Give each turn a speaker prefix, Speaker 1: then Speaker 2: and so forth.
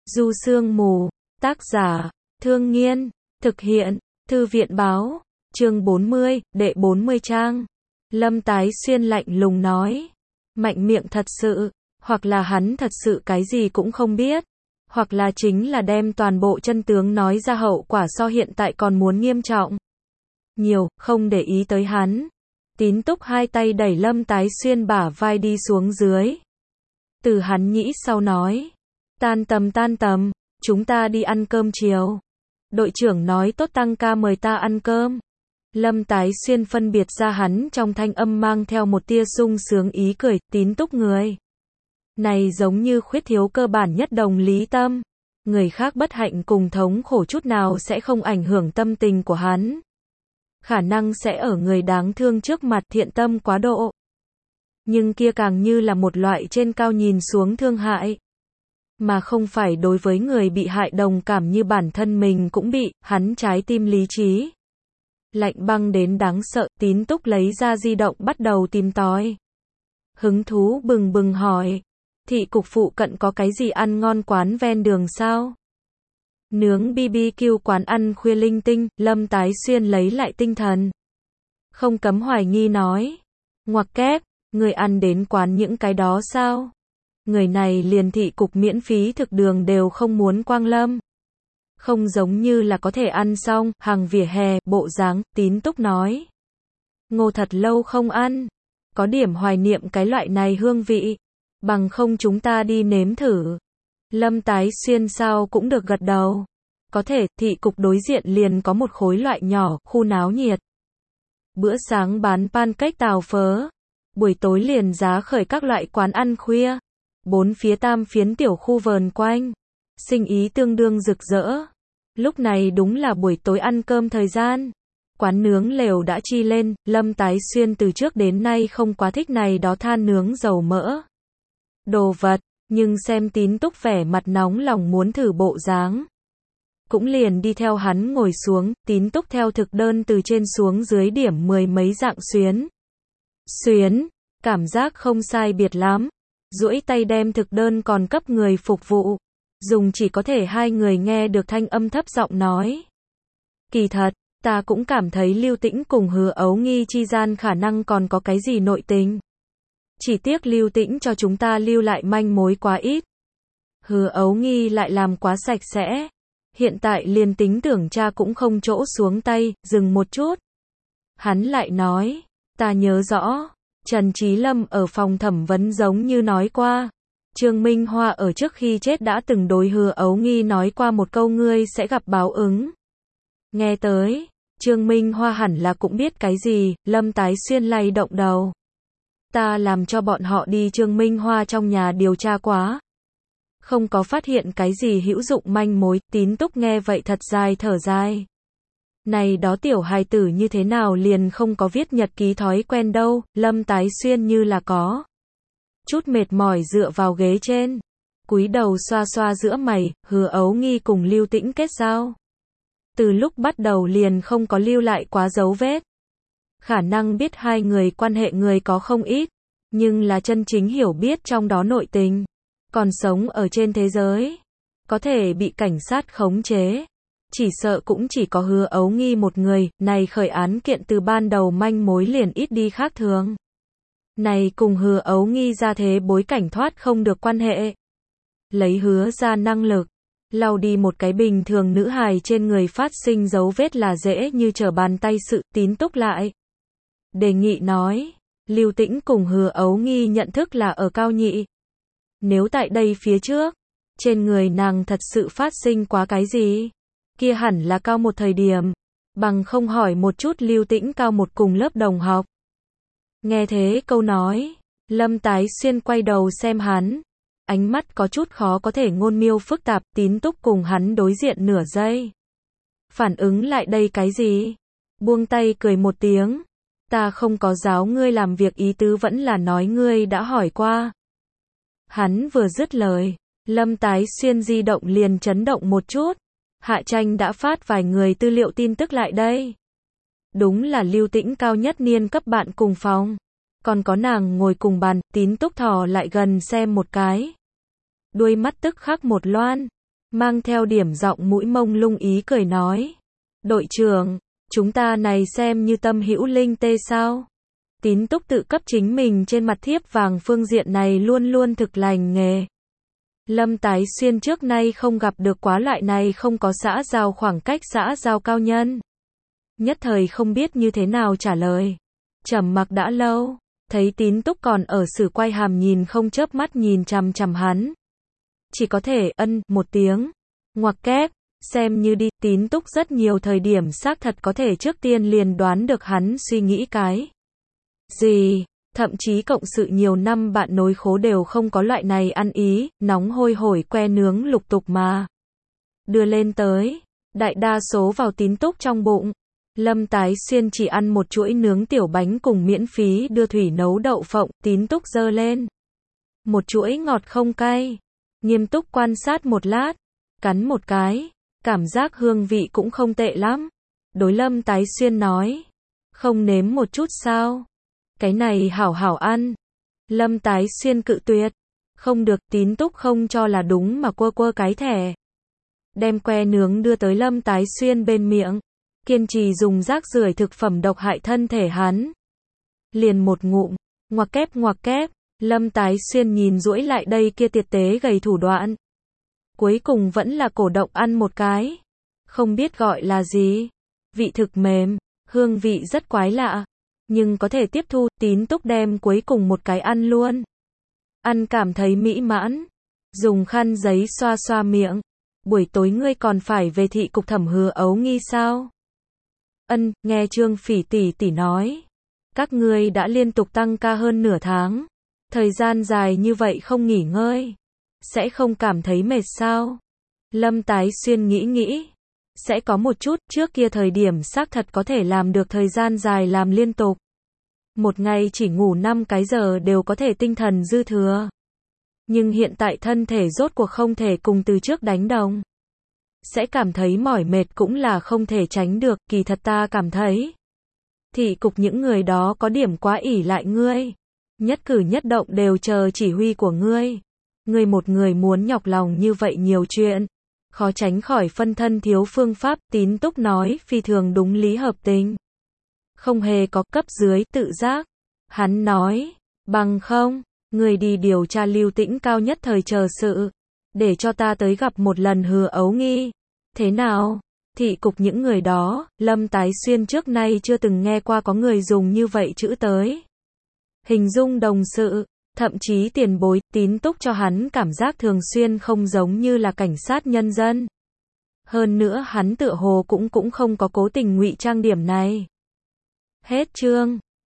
Speaker 1: Du Sương Mù, tác giả, Thương Nghiên, thực hiện, Thư viện báo, chương 40, đệ 40 trang. Lâm Tái Xuyên lạnh lùng nói, mạnh miệng thật sự, hoặc là hắn thật sự cái gì cũng không biết, hoặc là chính là đem toàn bộ chân tướng nói ra, hậu quả so hiện tại còn muốn nghiêm trọng. Nhiều, không để ý tới hắn. Tín Túc hai tay đẩy Lâm Tái Xuyên bả vai đi xuống dưới. Từ hắn nhĩ sau nói, tan tầm, chúng ta đi ăn cơm chiều. Đội trưởng nói tốt tăng ca mời ta ăn cơm. Lâm Tái Xuyên phân biệt ra hắn trong thanh âm mang theo một tia sung sướng ý cười. Tín Túc người này giống như khuyết thiếu cơ bản nhất đồng lý tâm. Người khác bất hạnh cùng thống khổ chút nào sẽ không ảnh hưởng tâm tình của hắn. Khả năng sẽ ở người đáng thương trước mặt thiện tâm quá độ. Nhưng kia càng như là một loại trên cao nhìn xuống thương hại. Mà không phải đối với người bị hại đồng cảm như bản thân mình cũng bị, hắn trái tim lý trí lạnh băng đến đáng sợ. Tín Túc lấy ra di động bắt đầu tìm tòi. Hứng thú bừng bừng hỏi, thị cục phụ cận có cái gì ăn ngon quán ven đường sao? Nướng BBQ quán ăn khuya linh tinh. Lâm Tái Xuyên lấy lại tinh thần, không cấm hoài nghi nói, ngoặc kép, người ăn đến quán những cái đó sao? Người này liền thị cục miễn phí thực đường đều không muốn quang lâm. Không giống như là có thể ăn xong, hàng vỉa hè, bộ dáng. Tín Túc nói, ngô thật lâu không ăn, có điểm hoài niệm cái loại này hương vị, bằng không chúng ta đi nếm thử. Lâm Tái Xuyên sao cũng được gật đầu. Có thể, thị cục đối diện liền có một khối loại nhỏ, khu náo nhiệt. Bữa sáng bán pancake tàu phớ, buổi tối liền giá khởi các loại quán ăn khuya. Bốn phía tam phiến tiểu khu vờn quanh, sinh ý tương đương rực rỡ. Lúc này đúng là buổi tối ăn cơm thời gian. Quán nướng lều đã chi lên. Lâm Tái Xuyên từ trước đến nay không quá thích này đó than nướng dầu mỡ đồ vật, nhưng xem Tín Túc vẻ mặt nóng lòng muốn thử bộ dáng, cũng liền đi theo hắn ngồi xuống. Tín Túc theo thực đơn từ trên xuống dưới điểm 10 mấy dạng xuyến, cảm giác không sai biệt lắm. Duỗi tay đem thực đơn còn cấp người phục vụ, dùng chỉ có thể hai người nghe được thanh âm thấp giọng nói, kỳ thật, ta cũng cảm thấy Lưu Tĩnh cùng Hứa Ấu Nghi chi gian khả năng còn có cái gì nội tình. Chỉ tiếc Lưu Tĩnh cho chúng ta lưu lại manh mối quá ít. Hứa Ấu Nghi lại làm quá sạch sẽ. Hiện tại liền tính tưởng cha cũng không chỗ xuống tay. Dừng một chút, hắn lại nói, ta nhớ rõ, Trần Trí Lâm ở phòng thẩm vấn giống như nói qua, Trương Minh Hoa ở trước khi chết đã từng đối Hứa Ấu Nghi nói qua một câu ngươi sẽ gặp báo ứng. Nghe tới, Trương Minh Hoa hẳn là cũng biết cái gì. Lâm Tái Xuyên lay động đầu. Ta làm cho bọn họ đi Trương Minh Hoa trong nhà điều tra quá, không có phát hiện cái gì hữu dụng manh mối. Tín Túc nghe vậy thật dài thở dài. Này đó tiểu hài tử như thế nào liền không có viết nhật ký thói quen đâu. Lâm Tái Xuyên như là có chút mệt mỏi dựa vào ghế trên, cúi đầu xoa xoa giữa mày. Hứa Ấu Nghi cùng Lưu Tĩnh kết giao, từ lúc bắt đầu liền không có lưu lại quá dấu vết. Khả năng biết hai người quan hệ người có không ít, nhưng là chân chính hiểu biết trong đó nội tình, còn sống ở trên thế giới, có thể bị cảnh sát khống chế, chỉ sợ cũng chỉ có Hứa Ấu Nghi một người. Này khởi án kiện từ ban đầu manh mối liền ít đi khác thường. Này cùng Hứa Ấu Nghi ra thế bối cảnh thoát không được quan hệ. Lấy Hứa ra năng lực, lau đi một cái bình thường nữ hài trên người phát sinh dấu vết là dễ như trở bàn tay sự. Tín Túc lại đề nghị nói, Lưu Tĩnh cùng Hứa Ấu Nghi nhận thức là ở cao nhị. Nếu tại đây phía trước, trên người nàng thật sự phát sinh quá cái gì, kia hẳn là cao một thời điểm, bằng không hỏi một chút Lưu Tĩnh cao một cùng lớp đồng học. Nghe thế câu nói, Lâm Tái Xuyên quay đầu xem hắn, ánh mắt có chút khó có thể ngôn miêu phức tạp. Tín Túc cùng hắn đối diện nửa giây, phản ứng lại đây cái gì, buông tay cười một tiếng, ta không có giáo ngươi làm việc, ý tứ vẫn là nói ngươi đã hỏi qua. Hắn vừa dứt lời, Lâm Tái Xuyên di động liền chấn động một chút. Hạ Tranh đã phát vài người tư liệu tin tức lại đây. Đúng là Lưu Tĩnh cao nhất niên cấp bạn cùng phòng, còn có nàng ngồi cùng bàn. Tín Túc thò lại gần xem một cái, đuôi mắt tức khắc một loan. mang theo điểm giọng mũi mông lung ý cười nói. Đội trưởng, chúng ta này xem như tâm hữu linh tê sao? Tín Túc tự cấp chính mình trên mặt thiếp vàng phương diện này luôn luôn thực lành nghề. Lâm Tái Xuyên trước nay không gặp được quá loại này không có xã giao khoảng cách xã giao cao nhân. Nhất thời không biết như thế nào trả lời. Trầm mặc đã lâu, thấy Tín Túc còn ở sử quay hàm nhìn không chớp mắt nhìn chằm chằm hắn. Chỉ có thể ân một tiếng, ngoặc kép, xem như đi. Tín Túc rất nhiều thời điểm xác thật có thể trước tiên liền đoán được hắn suy nghĩ cái gì, thậm chí cộng sự nhiều năm bạn nối khố đều không có loại này ăn ý, nóng hôi hổi que nướng lục tục mà đưa lên tới, đại đa số vào Tín Túc trong bụng. Lâm Tái Xuyên chỉ ăn một chuỗi nướng tiểu bánh cùng miễn phí đưa thủy nấu đậu phộng. Tín Túc giơ lên một chuỗi ngọt không cay, nghiêm túc quan sát một lát, cắn một cái, cảm giác hương vị cũng không tệ lắm. Đối Lâm Tái Xuyên nói, không nếm một chút sao? Cái này hảo hảo ăn. Lâm Tái Xuyên cự tuyệt, không được. Tín Túc không cho là đúng mà quơ quơ cái thẻ, đem que nướng đưa tới Lâm Tái Xuyên bên miệng, kiên trì dùng rác rưởi thực phẩm độc hại thân thể hắn. Liền một ngụm, ngoặc kép, Lâm Tái Xuyên nhìn duỗi lại đây kia tiệt tế gầy thủ đoạn. Cuối cùng vẫn là cổ động ăn một cái. Không biết gọi là gì. Vị thực mềm, hương vị rất quái lạ, nhưng có thể tiếp thu. Tín Túc đem cuối cùng một cái ăn luôn. Ăn cảm thấy mỹ mãn, dùng khăn giấy xoa xoa miệng. Buổi tối ngươi còn phải về thị cục thẩm hứa ấu nghi sao? Ân, nghe Trương Phỉ tỷ tỷ nói, các ngươi đã liên tục tăng ca hơn nửa tháng, thời gian dài như vậy không nghỉ ngơi, sẽ không cảm thấy mệt sao? Lâm Tái Xuyên nghĩ, sẽ có một chút. Trước kia thời điểm xác thật có thể làm được thời gian dài làm liên tục, một ngày chỉ ngủ 5 cái giờ đều có thể tinh thần dư thừa. Nhưng hiện tại thân thể rốt cuộc không thể cùng từ trước đánh đồng, sẽ cảm thấy mỏi mệt cũng là không thể tránh được. Kỳ thật ta cảm thấy thị cục những người đó có điểm quá ỷ lại ngươi, nhất cử nhất động đều chờ chỉ huy của ngươi. Ngươi một người muốn nhọc lòng như vậy nhiều chuyện, khó tránh khỏi phân thân thiếu phương pháp. Tín Túc nói phi thường đúng lý hợp tình, không hề có cấp dưới tự giác. Hắn nói, bằng không, ngươi đi điều tra Lưu Tĩnh cao nhất thời chờ sự, để cho ta tới gặp một lần Hứa Ấu Nghi. Thế nào? Thị cục những người đó, Lâm Tái Xuyên trước nay chưa từng nghe qua có người dùng như vậy chữ tới hình dung đồng sự, thậm chí tiền bối. Tín Túc cho hắn cảm giác thường xuyên không giống như là cảnh sát nhân dân. Hơn nữa hắn tựa hồ cũng không có cố tình ngụy trang điểm này. Hết chương.